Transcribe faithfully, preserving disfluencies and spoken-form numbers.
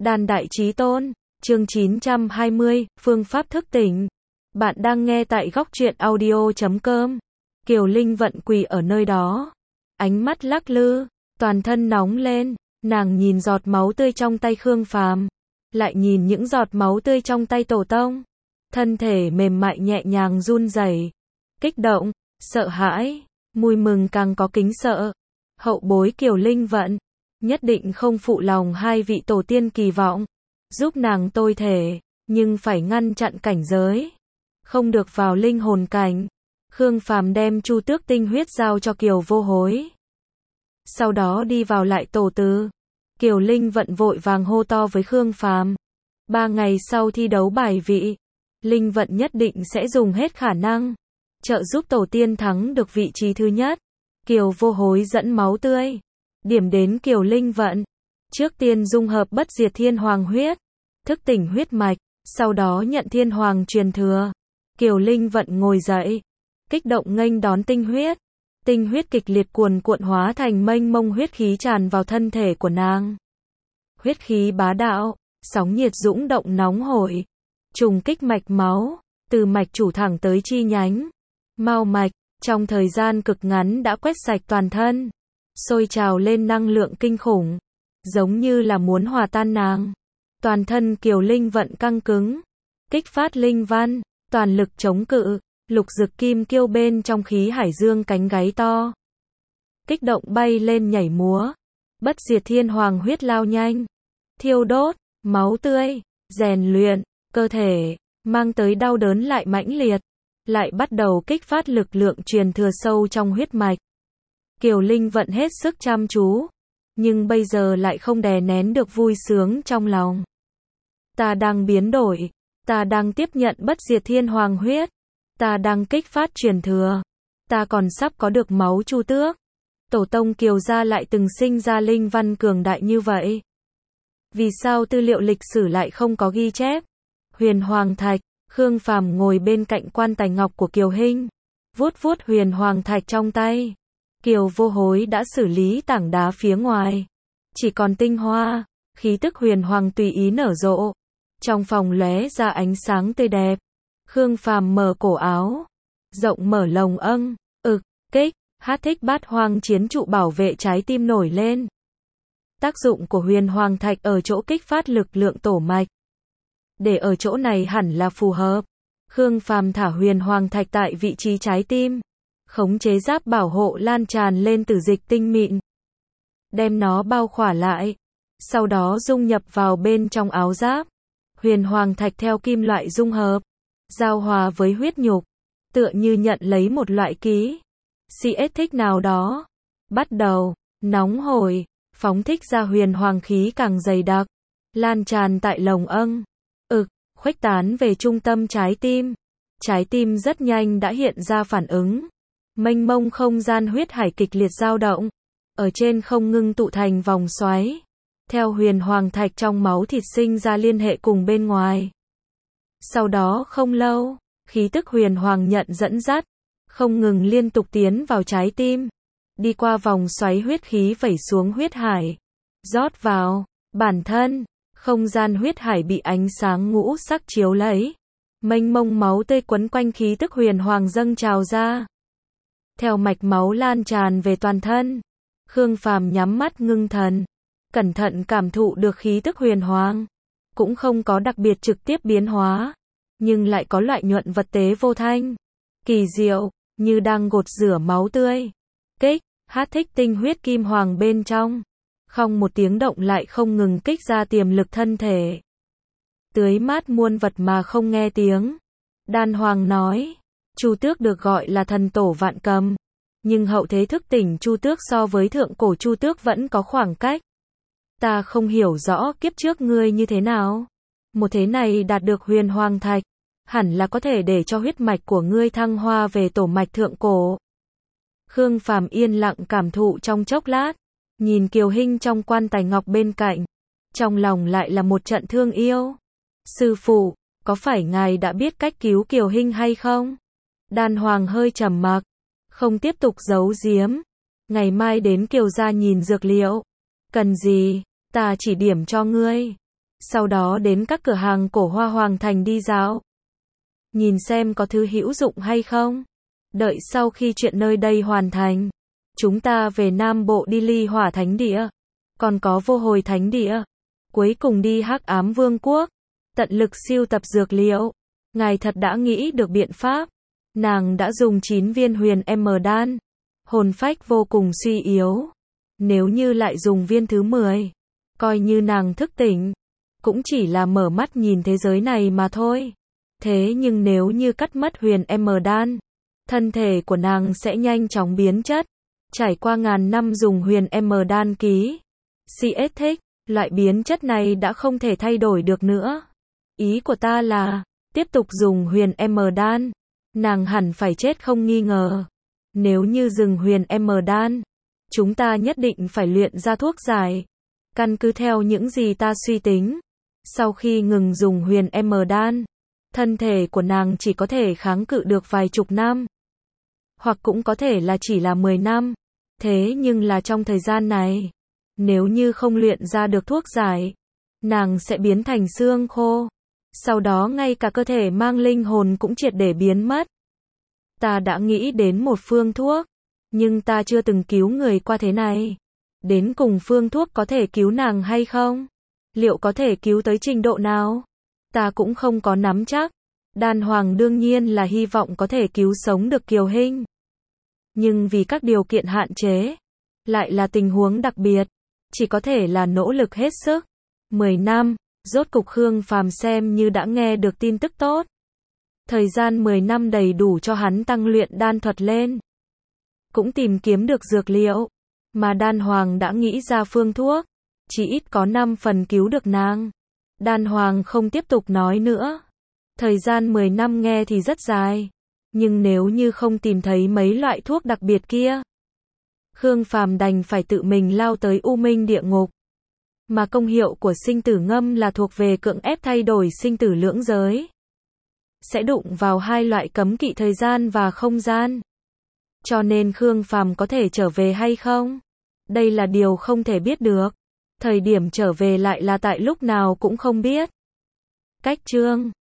Đan đại chí tôn, chương chín trăm hai mươi, phương pháp thức tỉnh. Bạn đang nghe tại góc truyện audio chấm com. Kiều Linh Vận quỳ ở nơi đó, ánh mắt lắc lư, toàn thân nóng lên, nàng nhìn giọt máu tươi trong tay Khương Phàm, lại nhìn những giọt máu tươi trong tay Tổ Tông. Thân thể mềm mại nhẹ nhàng run rẩy, kích động, sợ hãi, mùi mừng càng có kính sợ. Hậu bối Kiều Linh Vận nhất định không phụ lòng hai vị tổ tiên kỳ vọng, giúp nàng tôi thể, nhưng phải ngăn chặn cảnh giới, không được vào linh hồn cảnh. Khương Phàm đem Chu Tước tinh huyết giao cho Kiều Vô Hối, sau đó đi vào lại tổ từ. Kiều Linh Vận vội vàng hô to với Khương Phàm, ba ngày sau thi đấu bài vị, Linh Vận nhất định sẽ dùng hết khả năng, trợ giúp tổ tiên thắng được vị trí thứ nhất. Kiều Vô Hối dẫn máu tươi, điểm đến Kiều Linh Vận, trước tiên dung hợp bất diệt thiên hoàng huyết, thức tỉnh huyết mạch, sau đó nhận thiên hoàng truyền thừa. Kiều Linh Vận ngồi dậy, kích động nghênh đón tinh huyết, tinh huyết kịch liệt cuồn cuộn hóa thành mênh mông huyết khí tràn vào thân thể của nàng. Huyết khí bá đạo, sóng nhiệt dũng động nóng hổi, trùng kích mạch máu, từ mạch chủ thẳng tới chi nhánh, mao mạch, trong thời gian cực ngắn đã quét sạch toàn thân, sôi trào lên năng lượng kinh khủng, giống như là muốn hòa tan nàng. Toàn thân Kiều Linh Vận căng cứng, kích phát linh văn, toàn lực chống cự, lục dực kim kiêu bên trong khí hải dương cánh gáy to, kích động bay lên nhảy múa. Bất diệt thiên hoàng huyết lao nhanh, thiêu đốt, máu tươi, rèn luyện, cơ thể, mang tới đau đớn lại mãnh liệt, lại bắt đầu kích phát lực lượng truyền thừa sâu trong huyết mạch. Kiều Linh Vận hết sức chăm chú, nhưng bây giờ lại không đè nén được vui sướng trong lòng. Ta đang biến đổi, ta đang tiếp nhận bất diệt thiên hoàng huyết, ta đang kích phát truyền thừa, ta còn sắp có được máu Chu Tước. Tổ tông Kiều gia lại từng sinh ra linh văn cường đại như vậy. Vì sao tư liệu lịch sử lại không có ghi chép? Huyền Hoàng Thạch, Khương Phàm ngồi bên cạnh quan tài ngọc của Kiều Hinh, vuốt vuốt Huyền Hoàng Thạch trong tay. Kiều Vô Hối đã xử lý tảng đá phía ngoài, chỉ còn tinh hoa, khí tức huyền hoàng tùy ý nở rộ, trong phòng lóe ra ánh sáng tươi đẹp. Khương Phàm mở cổ áo, rộng mở lồng âng, ực, kích, hát thích bát hoang chiến trụ bảo vệ trái tim nổi lên. Tác dụng của huyền hoàng thạch ở chỗ kích phát lực lượng tổ mạch, để ở chỗ này hẳn là phù hợp. Khương Phàm thả huyền hoàng thạch tại vị trí trái tim, khống chế giáp bảo hộ lan tràn lên tử dịch tinh mịn, đem nó bao khỏa lại, sau đó dung nhập vào bên trong áo giáp. Huyền hoàng thạch theo kim loại dung hợp, giao hòa với huyết nhục, tựa như nhận lấy một loại ký xê ét thích nào đó, bắt đầu nóng hổi, phóng thích ra huyền hoàng khí càng dày đặc, lan tràn tại lồng âng, ực, khuếch tán về trung tâm trái tim. Trái tim rất nhanh đã hiện ra phản ứng, mênh mông không gian huyết hải kịch liệt dao động, ở trên không ngưng tụ thành vòng xoáy, theo huyền hoàng thạch trong máu thịt sinh ra liên hệ cùng bên ngoài. Sau đó không lâu, khí tức huyền hoàng nhận dẫn dắt, không ngừng liên tục tiến vào trái tim, đi qua vòng xoáy huyết khí vẩy xuống huyết hải, rót vào bản thân. Không gian huyết hải bị ánh sáng ngũ sắc chiếu lấy, mênh mông máu tươi quấn quanh khí tức huyền hoàng dâng trào ra, theo mạch máu lan tràn về toàn thân. Khương Phàm nhắm mắt ngưng thần, cẩn thận cảm thụ được khí tức huyền hoàng, cũng không có đặc biệt trực tiếp biến hóa, nhưng lại có loại nhuận vật tế vô thanh, kỳ diệu, như đang gột rửa máu tươi. Kích, hát thích tinh huyết kim hoàng bên trong, không một tiếng động lại không ngừng kích ra tiềm lực thân thể, tưới mát muôn vật mà không nghe tiếng. Đan Hoàng nói, Chu Tước được gọi là thần tổ vạn cầm, nhưng hậu thế thức tỉnh Chu Tước so với thượng cổ Chu Tước vẫn có khoảng cách. Ta không hiểu rõ kiếp trước ngươi như thế nào, một thế này đạt được huyền hoàng thạch, hẳn là có thể để cho huyết mạch của ngươi thăng hoa về tổ mạch thượng cổ. Khương Phàm yên lặng cảm thụ trong chốc lát, nhìn Kiều Hinh trong quan tài ngọc bên cạnh, trong lòng lại là một trận thương yêu. Sư phụ, có phải ngài đã biết cách cứu Kiều Hinh hay không? Đan Hoàng hơi trầm mặc, không tiếp tục giấu giếm. Ngày mai đến Kiều gia nhìn dược liệu. Cần gì, ta chỉ điểm cho ngươi. sau đó đến các cửa hàng cổ hoa Hoàng Thành đi dạo. Nhìn xem có thứ hữu dụng hay không. Đợi sau khi chuyện nơi đây hoàn thành, chúng ta về Nam Bộ đi Ly Hỏa Thánh Địa, còn có Vô Hồi Thánh Địa, cuối cùng đi Hắc Ám Vương quốc, tận lực siêu tập dược liệu. Ngài thật đã nghĩ được biện pháp. Nàng đã dùng chín viên huyền M đan, hồn phách vô cùng suy yếu. Nếu như lại dùng viên thứ mười, coi như nàng thức tỉnh, cũng chỉ là mở mắt nhìn thế giới này mà thôi. Thế nhưng nếu như cắt mất huyền M đan, thân thể của nàng sẽ nhanh chóng biến chất. Trải qua ngàn năm dùng huyền M đan ký, xê ét thích, loại biến chất này đã không thể thay đổi được nữa. Ý của ta là, tiếp tục dùng huyền M đan, nàng hẳn phải chết không nghi ngờ. Nếu như dừng huyền M đan, chúng ta nhất định phải luyện ra thuốc giải. Căn cứ theo những gì ta suy tính, sau khi ngừng dùng huyền M đan, thân thể của nàng chỉ có thể kháng cự được vài chục năm, hoặc cũng có thể là chỉ là mười năm. Thế nhưng là trong thời gian này, nếu như không luyện ra được thuốc giải, nàng sẽ biến thành xương khô. Sau đó ngay cả cơ thể mang linh hồn cũng triệt để biến mất. Ta đã nghĩ đến một phương thuốc, nhưng ta chưa từng cứu người qua thế này. Đến cùng phương thuốc có thể cứu nàng hay không? Liệu có thể cứu tới trình độ nào? Ta cũng không có nắm chắc. Đan Hoàng đương nhiên là hy vọng có thể cứu sống được Kiều Hinh. Nhưng vì các điều kiện hạn chế, lại là tình huống đặc biệt, chỉ có thể là nỗ lực hết sức. mười năm, rốt cục Khương Phàm xem như đã nghe được tin tức tốt. Thời gian mười năm đầy đủ cho hắn tăng luyện đan thuật lên. Cũng tìm kiếm được dược liệu, mà Đan Hoàng đã nghĩ ra phương thuốc, chỉ ít có năm phần cứu được nàng. Đan Hoàng không tiếp tục nói nữa. Thời gian mười năm nghe thì rất dài, nhưng nếu như không tìm thấy mấy loại thuốc đặc biệt kia, Khương Phàm đành phải tự mình lao tới U Minh địa ngục. Mà công hiệu của sinh tử ngâm là thuộc về cưỡng ép thay đổi sinh tử lưỡng giới. Sẽ đụng vào hai loại cấm kỵ thời gian và không gian. Cho nên Khương Phàm có thể trở về hay không? Đây là điều không thể biết được. Thời điểm trở về lại là tại lúc nào cũng không biết. Cách chương